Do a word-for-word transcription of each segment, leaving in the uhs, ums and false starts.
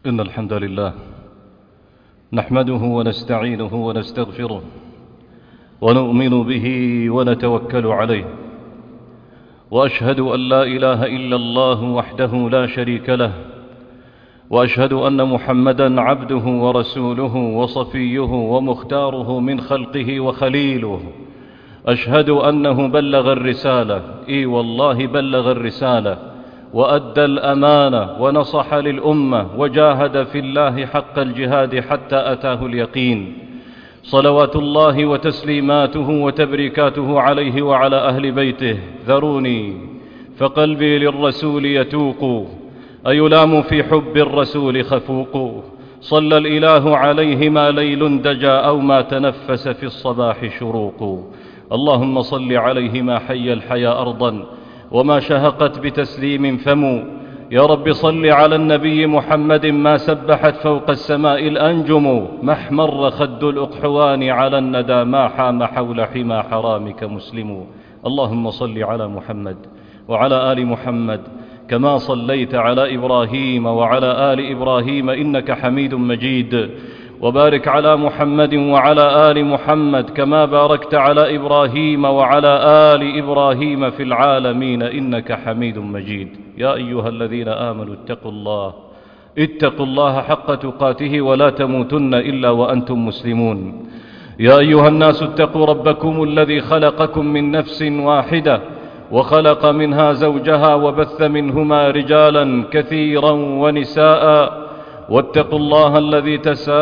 إن الحمد لله نحمده ونستعينه ونستغفره ونؤمن به ونتوكل عليه، وأشهد أن لا إله إلا الله وحده لا شريك له، وأشهد أن محمدًا عبده ورسوله وصفيه ومختاره من خلقه وخليله. أشهد أنه بلغ الرسالة، إي والله بلغ الرسالة، وأدى الأمانة ونصح للأمة، وجاهد في الله حق الجهاد حتى أتاه اليقين. صلوات الله وتسليماته وتبريكاته عليه وعلى أهل بيته. ذروني فقلبي للرسول يتوق، أيلام في حب الرسول خفوق. صلى الإله عليه ما ليل دجى أو ما تنفس في الصباح شروق. اللهم صل عليه ما حي الحيا أرضا وما شهقت بتسليم فم. يا رب صل على النبي محمد ما سبحت فوق السماء الأنجم، ما احمر خد الأقحوان على الندى ما حام حول حمى حرامك مسلم. اللهم صل على محمد وعلى آل محمد كما صليت على إبراهيم وعلى آل إبراهيم إنك حميد مجيد، وبارك على محمد وعلى آل محمد كما باركت على إبراهيم وعلى آل إبراهيم في العالمين إنك حميد مجيد. يا أيها الذين آمنوا اتقوا الله اتقوا الله حق تقاته ولا تموتن إلا وأنتم مسلمون. يا أيها الناس اتقوا ربكم الذي خلقكم من نفس واحدة وخلق منها زوجها وبث منهما رجالا كثيرا ونساء، واتقوا الله الذي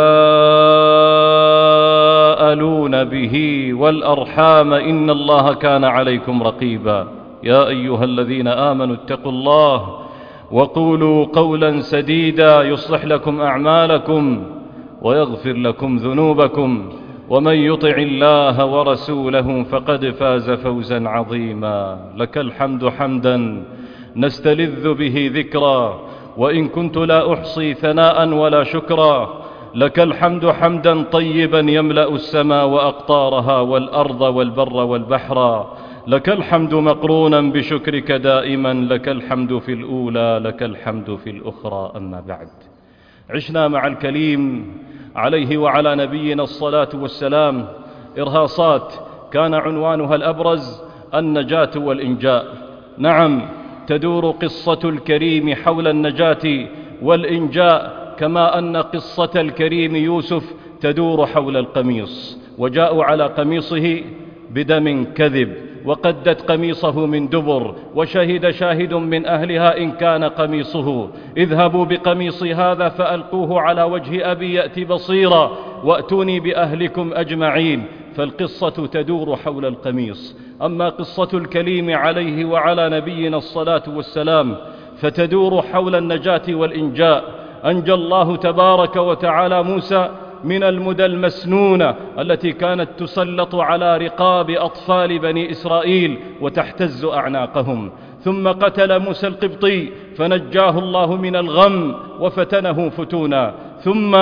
تساءلون به والأرحام إن الله كان عليكم رقيبا. يا أيها الذين آمنوا اتقوا الله وقولوا قولا سديدا يصلح لكم أعمالكم ويغفر لكم ذنوبكم، ومن يطع الله ورسوله فقد فاز فوزا عظيما. لك الحمد حمدا نستلذ به ذكرا، وإن كنت لا أحصي ثناء ولا شكرا. لك الحمد حمدا طيبا يملأ السماء وأقطارها والأرض والبر والبحر. لك الحمد مقرونا بشكرك دائما، لك الحمد في الأولى لك الحمد في الأخرى. أما بعد، عشنا مع الكليم عليه وعلى نبينا الصلاة والسلام إرهاصات كان عنوانها الأبرز النجاة والإنجاء. نعم، تدور قصة الكريم حول النجاة والإنجاء، كما أن قصة الكريم يوسف تدور حول القميص. وجاءوا على قميصه بدم كذب، وقدت قميصه من دبر، وشهد شاهد من أهلها إن كان قميصه اذهبوا بقميصي هذا فألقوه على وجه أبي يأتي بصيرا وأتوني بأهلكم أجمعين. فالقصة تدور حول القميص. أما قصة الكليم عليه وعلى نبينا الصلاة والسلام فتدور حول النجاة والإنجاء. أنجى الله تبارك وتعالى موسى من المدى المسنونة التي كانت تسلط على رقاب أطفال بني إسرائيل وتحتز أعناقهم، ثم قتل موسى القبطي فنجاه الله من الغم وفتنه فتونا، ثم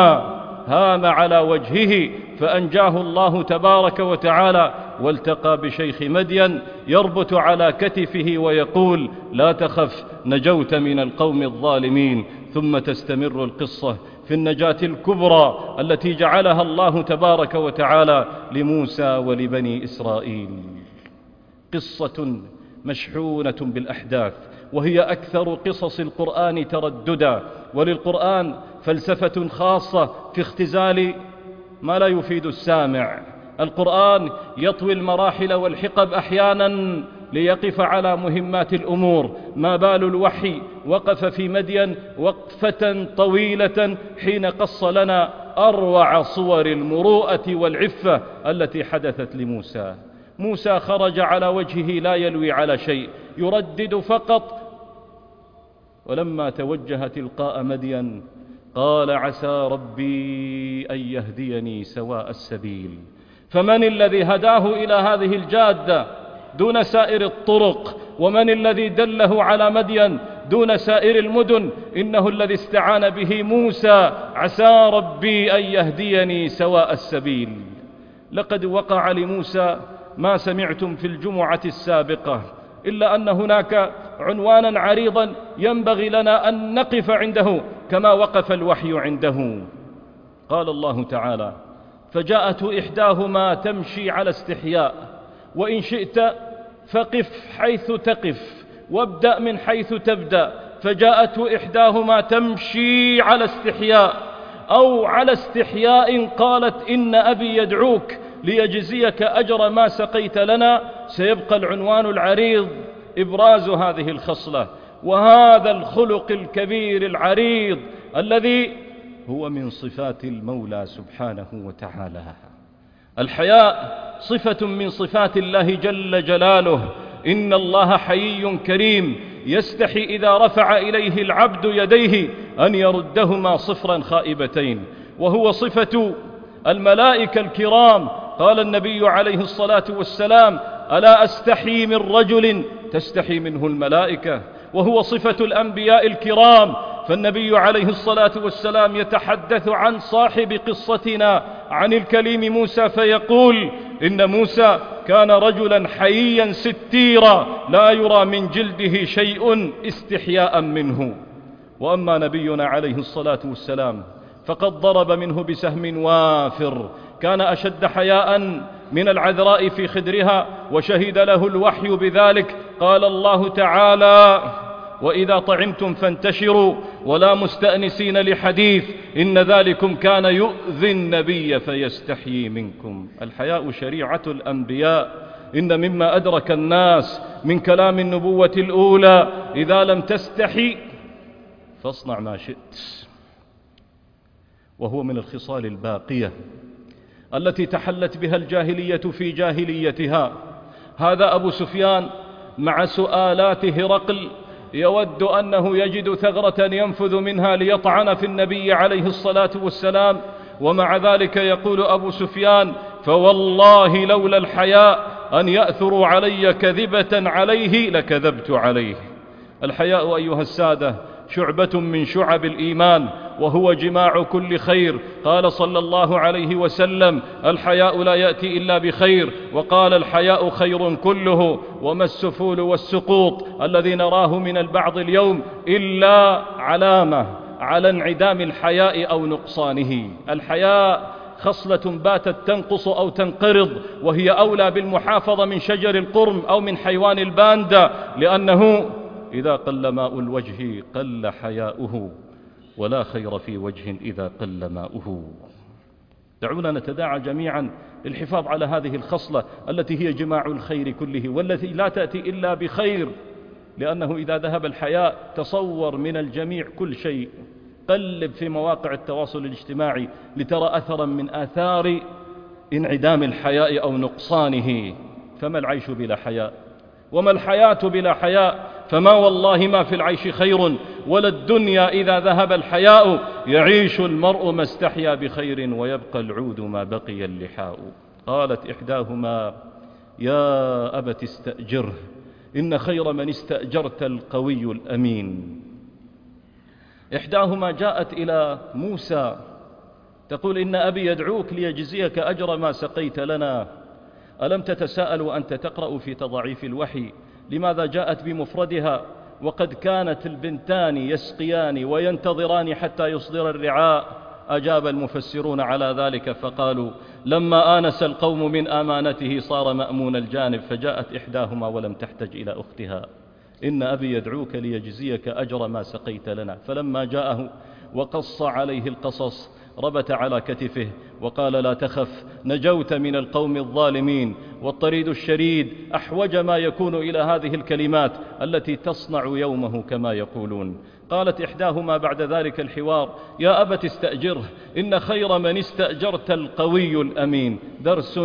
هام على وجهه فأنجاه الله تبارك وتعالى، والتقى بشيخ مدين يربط على كتفه ويقول لا تخف نجوت من القوم الظالمين. ثم تستمر القصة في النجاة الكبرى التي جعلها الله تبارك وتعالى لموسى ولبني إسرائيل. قصة مشحونة بالأحداث، وهي أكثر قصص القرآن ترددا، وللقرآن فلسفة خاصة في اختزال ما لا يفيد السامع. القرآن يطوي المراحل والحقب أحيانا ليقف على مهمات الأمور. ما بال الوحي وقف في مدين وقفة طويلة حين قص لنا أروع صور المروءة والعفة التي حدثت لموسى. موسى خرج على وجهه لا يلوي على شيء، يردد فقط. ولما توجه تلقاء مدين قال عسى ربي أن يهديني سواء السبيل. فمن الذي هداه إلى هذه الجادة دون سائر الطرق؟ ومن الذي دله على مدين دون سائر المدن؟ إنه الذي استعان به موسى، عسى ربي أن يهديني سواء السبيل. لقد وقع لموسى ما سمعتم في الجمعة السابقة، إلا أن هناك عنوانا عريضا ينبغي لنا أن نقف عنده كما وقف الوحي عنده. قال الله تعالى: فجاءته إحداهما تمشي على استحياء وإن شئت فقف حيث تقف وابدأ من حيث تبدأ. فجاءته إحداهما تمشي على استحياء أو على استحياء قالت إن أبي يدعوك ليجزيك أجر ما سقيت لنا. سيبقى العنوان العريض إبراز هذه الخصلة وهذا الخلق الكبير العريض الذي هو من صفات المولى سبحانه وتعالى. الحياء صفة من صفات الله جل جلاله. إن الله حيي كريم يستحي إذا رفع إليه العبد يديه أن يردهما صفرا خائبتين، وهو صفة الملائكة الكرام. قال النبي عليه الصلاة والسلام: ألا أستحي من رجل تستحي منه الملائكة. وهو صفة الأنبياء الكرام. فالنبي عليه الصلاة والسلام يتحدث عن صاحب قصتنا عن الكليم موسى فيقول: إن موسى كان رجلا حييا ستيرا لا يرى من جلده شيء استحياء منه. وأما نبينا عليه الصلاة والسلام فقد ضرب منه بسهم وافر، كان أشد حياء من العذراء في خدرها، وشهد له الوحي بذلك. قال الله تعالى: وإذا طعمتم فانتشروا ولا مستأنسين لحديث إن ذلكم كان يؤذي النبي فيستحيي منكم. الحياء شريعة الأنبياء. إن مما أدرك الناس من كلام النبوة الأولى: إذا لم تستحي فاصنع ما شئت. وهو من الخصال الباقية التي تحلت بها الجاهلية في جاهليتها. هذا أبو سفيان مع سؤالات هرقل يود أنه يجد ثغرة ينفذ منها ليطعن في النبي عليه الصلاة والسلام، ومع ذلك يقول أبو سفيان: فوالله لولا الحياء أن يأثروا علي كذبة عليه لكذبت عليه. الحياء أيها السادة شعبة من شعب الإيمان، وهو جماع كل خير. قال صلى الله عليه وسلم: الحياء لا يأتي إلا بخير. وقال: الحياء خير كله، وما السفول والسقوط الذي نراه من البعض اليوم إلا علامة على انعدام الحياء أو نقصانه. الحياء خصلة باتت تنقص أو تنقرض، وهي أولى بالمحافظة من شجر القرم أو من حيوان الباندا، لأنه إذا قل ماء الوجه قل حياؤه، ولا خير في وجه إذا قل ماؤه. دعونا نتداعى جميعا للحفاظ على هذه الخصلة التي هي جماع الخير كله، والتي لا تأتي إلا بخير، لأنه إذا ذهب الحياء تصور من الجميع كل شيء. قلب في مواقع التواصل الاجتماعي لترى أثرا من آثار انعدام الحياء أو نقصانه. فما العيش بلا حياء؟ وما الحياة بلا حياء؟ فما والله ما في العيش خير، ولا الدنيا إذا ذهب الحياء. يعيش المرء ما استحيا بخير، ويبقى العود ما بقي اللحاء. قالت إحداهما: يا أبت استأجره إن خير من استأجرت القوي الأمين. إحداهما جاءت إلى موسى تقول: إن أبي يدعوك ليجزيك أجر ما سقيت لنا. ألم تتساءل وأنت تقرأ في تضعيف الوحي لماذا جاءت بمفردها وقد كانت البنتان يسقيان وينتظران حتى يصدر الرعاء؟ أجاب المفسرون على ذلك فقالوا: لما آنس القوم من أمانته صار مأمون الجانب، فجاءت إحداهما ولم تحتج إلى أختها: إن أبي يدعوك ليجزيك أجر ما سقيت لنا. فلما جاءه وقص عليه القصص ربت على كتفه وقال: لا تخف، نجوت من القوم الظالمين. والطريد الشريد أحوج ما يكون إلى هذه الكلمات التي تصنع يومه كما يقولون. قالت إحداهما بعد ذلك الحوار: يا أبت استأجره إن خير من استأجرت القوي الأمين. درس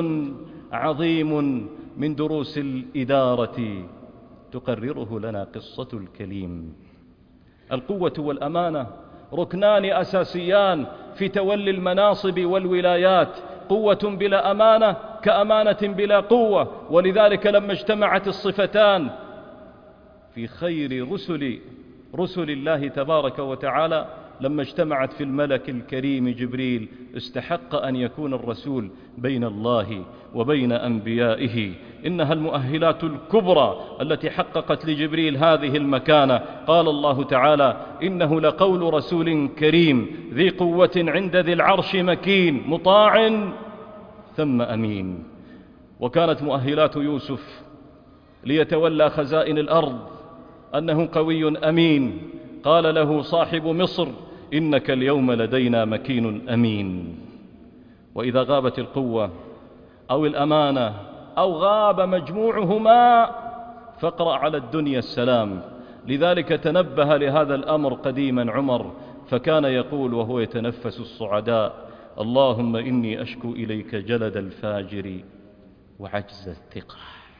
عظيم من دروس الإدارة تقرره لنا قصة الكليم. القوة والأمانة ركنان أساسيان في تولي المناصب والولايات. قوة بلا أمانة كأمانة بلا قوة. ولذلك لما اجتمعت الصفتان في خير رسل رسل الله تبارك وتعالى لما اجتمعت في الملك الكريم جبريل استحق أن يكون الرسول بين الله وبين أنبيائه. إنها المؤهلات الكبرى التي حققت لجبريل هذه المكانة. قال الله تعالى: إنه لقول رسول كريم ذي قوة عند ذي العرش مكين مطاع ثم أمين. وكانت مؤهلات يوسف ليتولى خزائن الأرض أنه قوي أمين. قال له صاحب مصر: إنك اليوم لدينا مكين أمين. وإذا غابت القوة أو الأمانة أو غاب مجموعهما فاقرأ على الدنيا السلام. لذلك تنبه لهذا الأمر قديما عمر، فكان يقول وهو يتنفس الصعداء: اللهم إني أشكو إليك جلد الفاجر وعجز الثقة.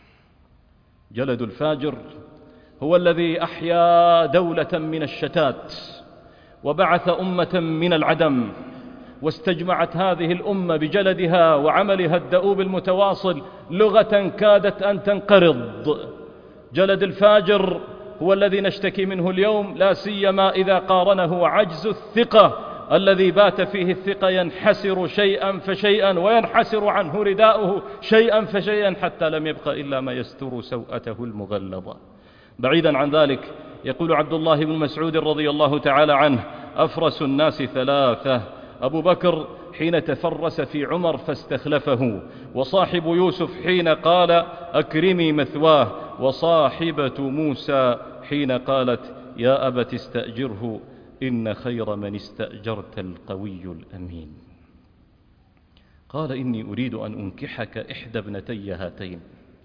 جلد الفاجر هو الذي أحيا دولة من الشتات وبعث أمة من العدم، واستجمعت هذه الأمة بجلدها وعملها الدؤوب المتواصل لغة كادت أن تنقرض. جلد الفاجر هو الذي نشتكي منه اليوم، لا سيما إذا قارنه عجز الثقة الذي بات فيه الثقة ينحسر شيئا فشيئا وينحسر عنه رداؤه شيئا فشيئا حتى لم يبق إلا ما يستر سوءته المغلظة. بعيدا عن ذلك يقول عبد الله بن مسعود رضي الله تعالى عنه: أفرس الناس ثلاثة: أبو بكر حين تفرس في عمر فاستخلفه، وصاحب يوسف حين قال أكرمي مثواه، وصاحبة موسى حين قالت يا أبت استأجره إن خير من استأجرت القوي الأمين. قال: إني أريد أن أنكحك إحدى ابنتي هاتين.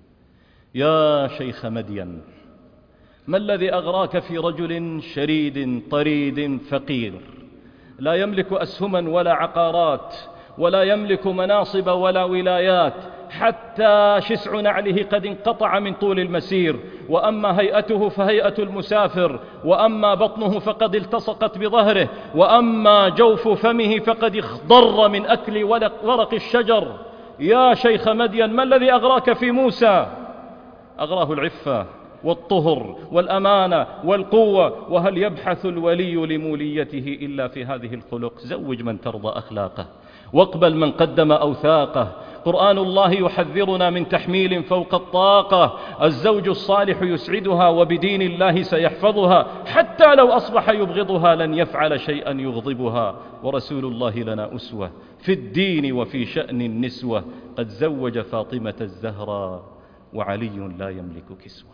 يا شيخ مدين، ما الذي أغراك في رجل شريد طريد فقير لا يملك أسهما ولا عقارات ولا يملك مناصب ولا ولايات، حتى شسع نعله قد انقطع من طول المسير، وأما هيئته فهيئة المسافر، وأما بطنه فقد التصقت بظهره، وأما جوف فمه فقد اخضر من أكل ورق الشجر. يا شيخ مدين، ما الذي أغراك في موسى؟ أغراه العفة والطهر والأمانة والقوة، وهل يبحث الولي لموليته إلا في هذه الخلق؟ زوج من ترضى أخلاقه واقبل من قدم أوثاقه. قرآن الله يحذرنا من تحميل فوق الطاقة. الزوج الصالح يسعدها وبدين الله سيحفظها، حتى لو أصبح يبغضها لن يفعل شيئا يغضبها. ورسول الله لنا أسوة في الدين وفي شأن النسوة، قد زوج فاطمة الزهراء وعلي لا يملك كسوة.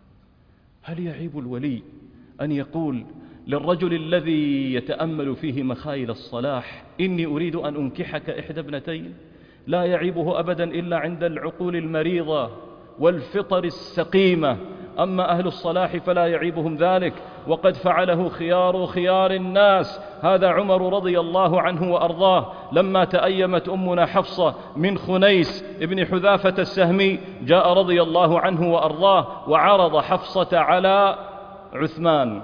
هل يعيب الولي أن يقول للرجل الذي يتأمل فيه مخايل الصلاح إني أريد أن أنكحك إحدى ابنتين؟ لا يعيبه أبدا إلا عند العقول المريضة والفطر السقيمة. أما أهل الصلاح فلا يعيبهم ذلك، وقد فعله خيار خيار الناس. هذا عمر رضي الله عنه وأرضاه لما تأيمت أمنا حفصة من خنيس ابن حذافة السهمي، جاء رضي الله عنه وأرضاه وعرض حفصة على عثمان.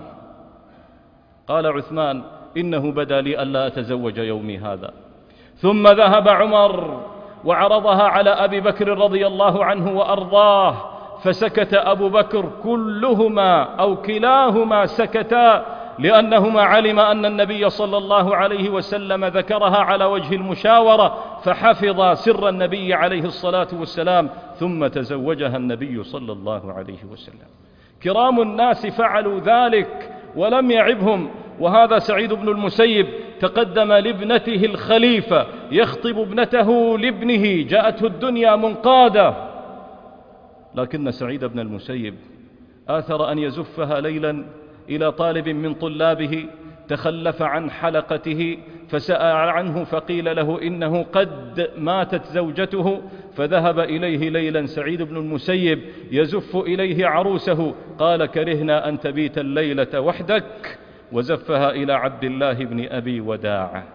قال عثمان: إنه بدا لي ألا أتزوج يومي هذا. ثم ذهب عمر وعرضها على أبي بكر رضي الله عنه وأرضاه، فسكت أبو بكر. كلهما أو كلاهما سكتا، لأنهما علم أن النبي صلى الله عليه وسلم ذكرها على وجه المشاورة، فحفظ سر النبي عليه الصلاة والسلام، ثم تزوجها النبي صلى الله عليه وسلم. كرام الناس فعلوا ذلك ولم يعبهم. وهذا سعيد بن المسيب تقدم لابنته الخليفة يخطب ابنته لابنه، جاءته الدنيا منقادة، لكن سعيد بن المسيب آثر أن يزفها ليلا إلى طالب من طلابه، تخلف عن حلقته فسأل عنه فقيل له إنه قد ماتت زوجته، فذهب إليه ليلا سعيد بن المسيب يزف إليه عروسه، قال: كرهنا أن تبيت الليلة وحدك، وزفها إلى عبد الله بن أبي وداعة.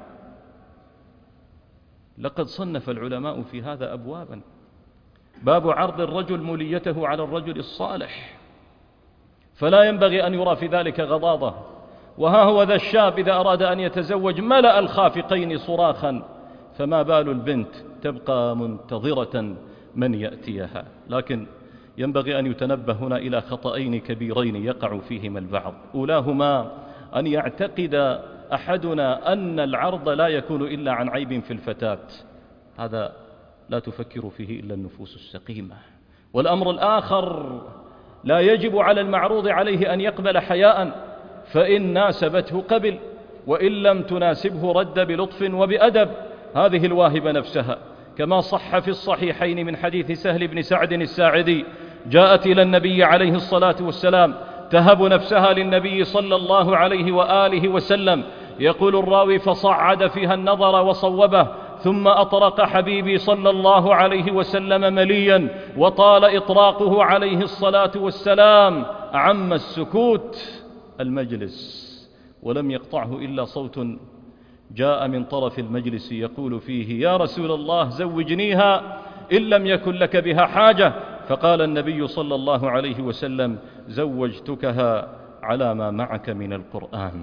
لقد صنف العلماء في هذا أبوابا: باب عرض الرجل موليته على الرجل الصالح، فلا ينبغي أن يرى في ذلك غضاضة. وها هو ذا الشاب إذا أراد أن يتزوج ملأ الخافقين صراخا، فما بال البنت تبقى منتظرة من يأتيها. لكن ينبغي أن يتنبه هنا إلى خطأين كبيرين يقع فيهما البعض. أولاهما أن يعتقد أحدنا أن العرض لا يكون إلا عن عيب في الفتاة، هذا لا تفكر فيه إلا النفوس السقيمة. والأمر الآخر، لا يجب على المعروض عليه أن يقبل حياء، فإن ناسبته قبل، وإن لم تناسبه رد بلطف وبأدب هذه الواهبة نفسها، كما صح في الصحيحين من حديث سهل بن سعد الساعدي: جاءت إلى النبي عليه الصلاة والسلام تهب نفسها للنبي صلى الله عليه وآله وسلم، يقول الراوي: فصعد فيها النظر وصوبه، ثم أطرق حبيبي صلى الله عليه وسلم مليا، وطال إطراقه عليه الصلاة والسلام، عم السكوت المجلس، ولم يقطعه إلا صوت جاء من طرف المجلس يقول فيه: يا رسول الله زوجنيها إن لم يكن لك بها حاجة. فقال النبي صلى الله عليه وسلم: زوجتكها على ما معك من القرآن.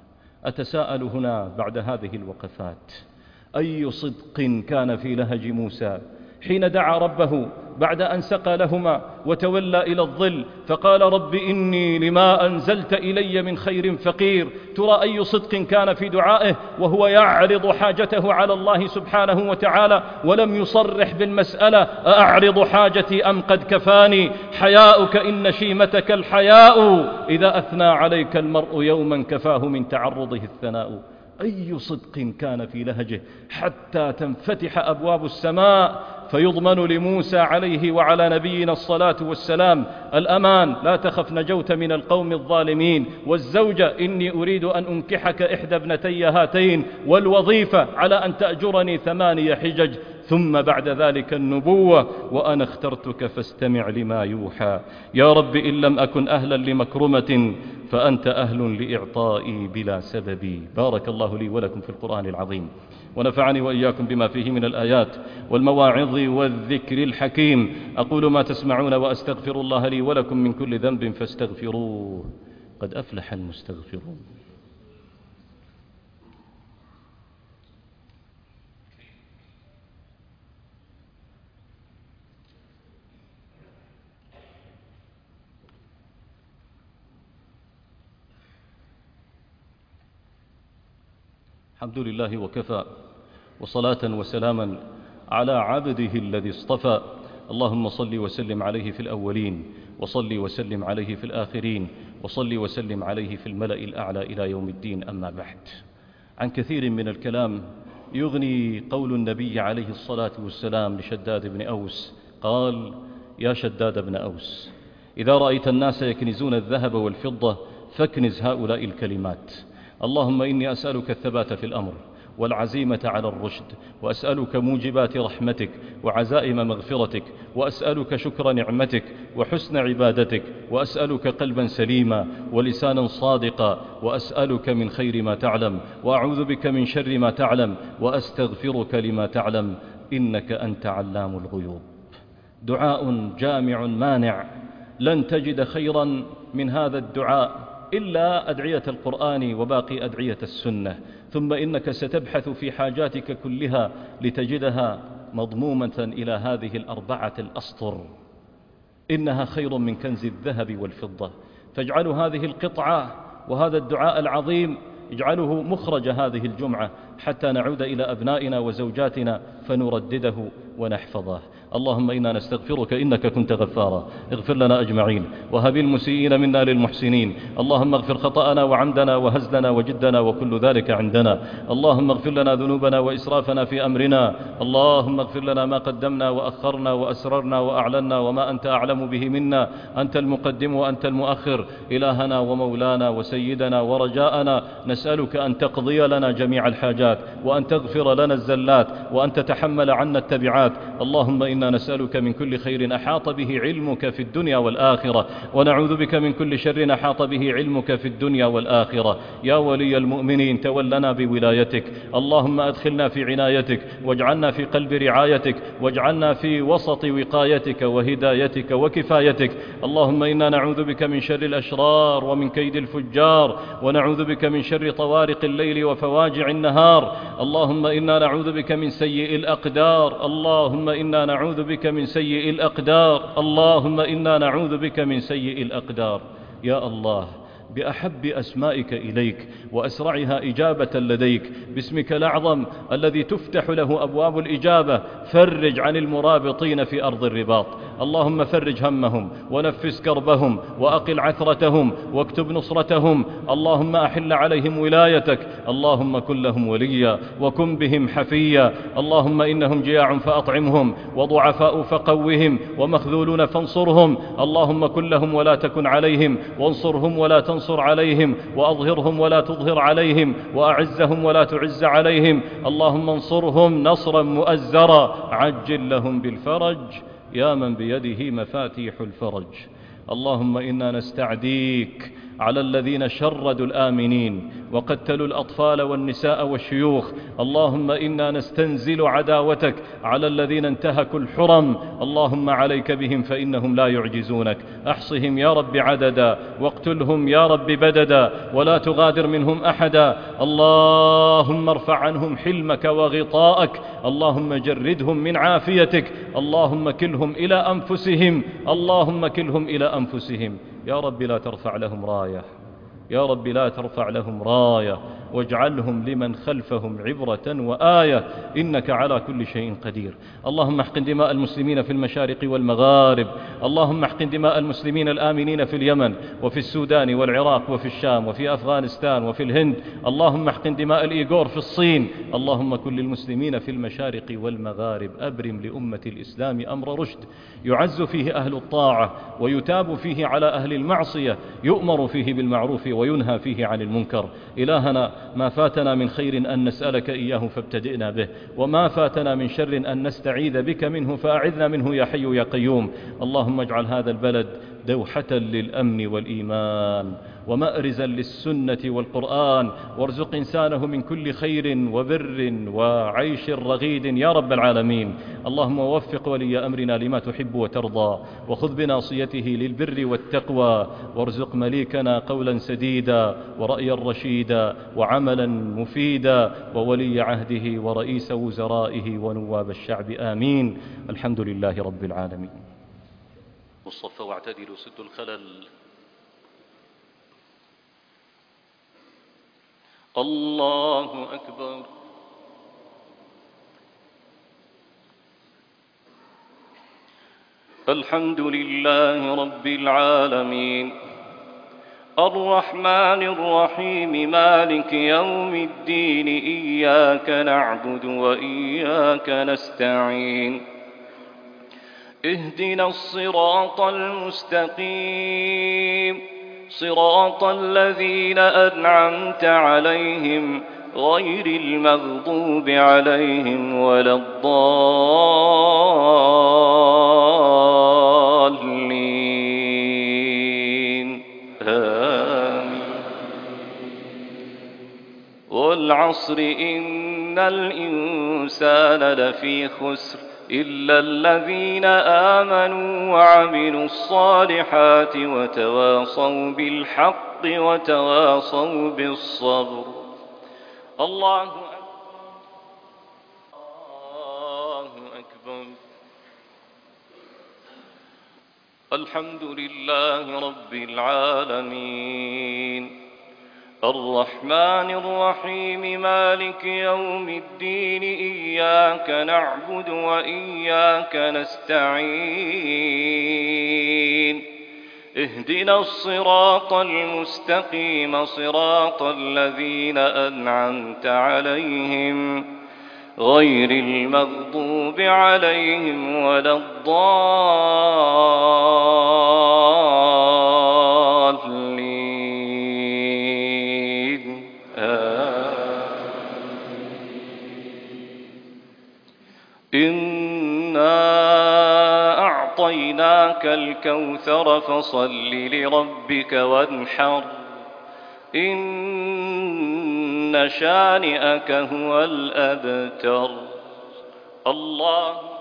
أتساءل هنا بعد هذه الوقفات: أي صدق كان في لهج موسى حين دعا ربه بعد أن سقى لهما وتولى إلى الظل فقال: رب إني لما أنزلت إلي من خير فقير. ترى أي صدق كان في دعائه وهو يعرض حاجته على الله سبحانه وتعالى، ولم يصرح بالمسألة: أعرض حاجتي أم قد كفاني؟ حياؤك إن شيمتك الحياء، إذا أثنى عليك المرء يوما كفاه من تعرضه الثناء. أي صدق كان في لهجه حتى تنفتح أبواب السماء فيضمن لموسى عليه وعلى نبينا الصلاة والسلام الأمان: لا تخف نجوت من القوم الظالمين. والزوجة: إني أريد أن أنكحك إحدى ابنتي هاتين، والوظيفة على أن تأجرني ثمانية حجج، ثم بعد ذلك النبوة: وأنا اخترتك فاستمع لما يوحى. يا رب إن لم أكن أهلا لمكرمة فأنت أهل لإعطائي بلا سبب. بارك الله لي ولكم في القرآن العظيم، ونفعني وإياكم بما فيه من الآيات والمواعظ والذكر الحكيم. أقول ما تسمعون وأستغفر الله لي ولكم من كل ذنب فاستغفروه، قد أفلح المستغفرون. الحمد لله وكفى، وصلاة وسلاما على عبده الذي اصطفى. اللهم صل وسلم عليه في الأولين، وصل وسلم عليه في الآخرين، وصل وسلم عليه في الملأ الأعلى إلى يوم الدين. أما بعد، عن كثير من الكلام يغني قول النبي عليه الصلاة والسلام لشداد بن أوس، قال: يا شداد بن أوس، إذا رأيت الناس يكنزون الذهب والفضة فاكنز هؤلاء الكلمات: اللهم إني أسألك الثبات في الأمر والعزيمة على الرشد، وأسألك موجبات رحمتك وعزائم مغفرتك، وأسألك شكر نعمتك وحسن عبادتك، وأسألك قلبا سليما ولسانا صادقا، وأسألك من خير ما تعلم، وأعوذ بك من شر ما تعلم، وأستغفرك لما تعلم، إنك أنت علام الغيوب. دعاء جامع مانع، لن تجد خيرا من هذا الدعاء إلا أدعية القرآن وباقي أدعية السنة. ثم إنك ستبحث في حاجاتك كلها لتجدها مضمومة إلى هذه الأربعة الأسطر، إنها خير من كنز الذهب والفضة. فاجعلوا هذه القطعة وهذا الدعاء العظيم اجعله مخرج هذه الجمعة حتى نعود إلى أبنائنا وزوجاتنا فنردده ونحفظه. اللهم إنا نستغفرك إنك كنت غفارا، اغفر لنا أجمعين، وهب المسيئين منا للمحسنين. اللهم اغفر خطأنا وعمدنا وهزلنا وجدنا وكل ذلك عندنا. اللهم اغفر لنا ذنوبنا وإسرافنا في أمرنا. اللهم اغفر لنا ما قدمنا وأخرنا وأسررنا وأعلنا وما أنت أعلم به منا. أنت المقدم وأنت المؤخر، إلهنا ومولانا وسيدنا ورجاءنا. نسألك أن تقضي لنا جميع الحاجات، وأن تغفر لنا الزلات، وأن تتحمل عنا التبعات. اللهم إنا نسألك من كل خير أحاط به علمك في الدنيا والآخرة، ونعوذ بك من كل شر أحاط به علمك في الدنيا والآخرة. يا ولي المؤمنين تولنا بولايتك. اللهم أدخلنا في عنايتك، واجعلنا في قلب رعايتك، واجعلنا في وسط وقايتك وهدايتك وكفايتك. اللهم إنا نعوذ بك من شر الأشرار ومن كيد الفجار، ونعوذ بك من شر طوارق الليل وفواجع النهار. اللهم إنا نعوذ بك من سيء الأقدار. اللهم إنا نعوذ بك من سيء الأقدار. اللهم إنا نعوذ بك من سيء الأقدار. يا الله، بأحب أسمائك إليك وأسرعها إجابة لديك، باسمك الأعظم الذي تفتح له أبواب الإجابة. فرج عن المرابطين في أرض الرباط، اللهم فرج همهم ونفس كربهم وأقل عثرتهم واكتب نصرتهم. اللهم أحل عليهم ولايتك، اللهم كن لهم وليا وكن بهم حفيا. اللهم إنهم جياع فأطعمهم وضعفاء فقوهم ومخذولون فانصرهم. اللهم كن لهم ولا تكن عليهم، وانصرهم ولا تنصر عليهم، وأظهرهم ولا تظهر عليهم، وأعزهم ولا تعز عليهم. اللهم انصرهم نصرا مؤزرا، عجل لهم بالفرج يا من بيده مفاتيح الفرج. اللهم إنا نستعديك على الذين شردوا الآمنين وقتلوا الأطفال والنساء والشيوخ. اللهم إنا نستنزل عداوتك على الذين انتهكوا الحرم. اللهم عليك بهم فإنهم لا يعجزونك. أحصهم يا رب عددا، واقتلهم يا رب بددا، ولا تغادر منهم أحدا. اللهم ارفع عنهم حلمك وغطاءك، اللهم جردهم من عافيتك. اللهم كلهم إلى أنفسهم، اللهم كلهم إلى أنفسهم. يا رب لا ترفع لهم راية، يا رب لا ترفع لهم راية، واجعلهم لمن خلفهم عبرة وآية، إنك على كل شيء قدير. اللهم احقن دماء المسلمين في المشارق والمغارب، اللهم احقن دماء المسلمين الآمنين في اليمن وفي السودان والعراق وفي الشام وفي أفغانستان وفي الهند. اللهم احقن دماء الإيغور في الصين. اللهم كن للمسلمين في المشارق والمغارب. أبرم لأمة الإسلام أمر رشد، يعز فيه أهل الطاعة ويتاب فيه على أهل المعصية، يؤمر فيه بالمعروف وينهى فيه عن المنكر. إلهنا ما فاتنا من خير أن نسألك إياه فابتدئنا به، وما فاتنا من شر أن نستعيذ بك منه فأعذنا منه يا حي يا قيوم. اللهم اجعل هذا البلد دوحة للأمن والإيمان ومأرزا للسنة والقرآن، وارزق إنسانه من كل خير وبر وعيش رغيد يا رب العالمين. اللهم وفق ولي أمرنا لما تحب وترضى، وخذ بناصيته للبر والتقوى، وارزق مليكنا قولا سديدا ورأيا رشيدا وعملا مفيدا، وولي عهده ورئيس وزرائه ونواب الشعب. آمين. الحمد لله رب العالمين. والصف واعتدلوا سد الخلل. الله أكبر. الحمد لله رب العالمين، الرحمن الرحيم، مالك يوم الدين، إياك نعبد وإياك نستعين، اهدنا الصراط المستقيم، صراط الذين أنعمت عليهم غير المغضوب عليهم ولا الضالين. آمين. والعصر إن الإنسان لفي خسر إلا الذين آمنوا وعملوا الصالحات وتواصوا بالحق وتواصوا بالصبر. الله أكبر. الله أكبر. الحمد لله رب العالمين، الرحمن الرحيم، مالك يوم الدين، إياك نعبد وإياك نستعين، اهدنا الصراط المستقيم، صراط الذين أنعمت عليهم غير المغضوب عليهم ولا الضالين. إنا أعطيناك الكوثر فصل لربك وانحر، إن شانئك هو الأبتر. الله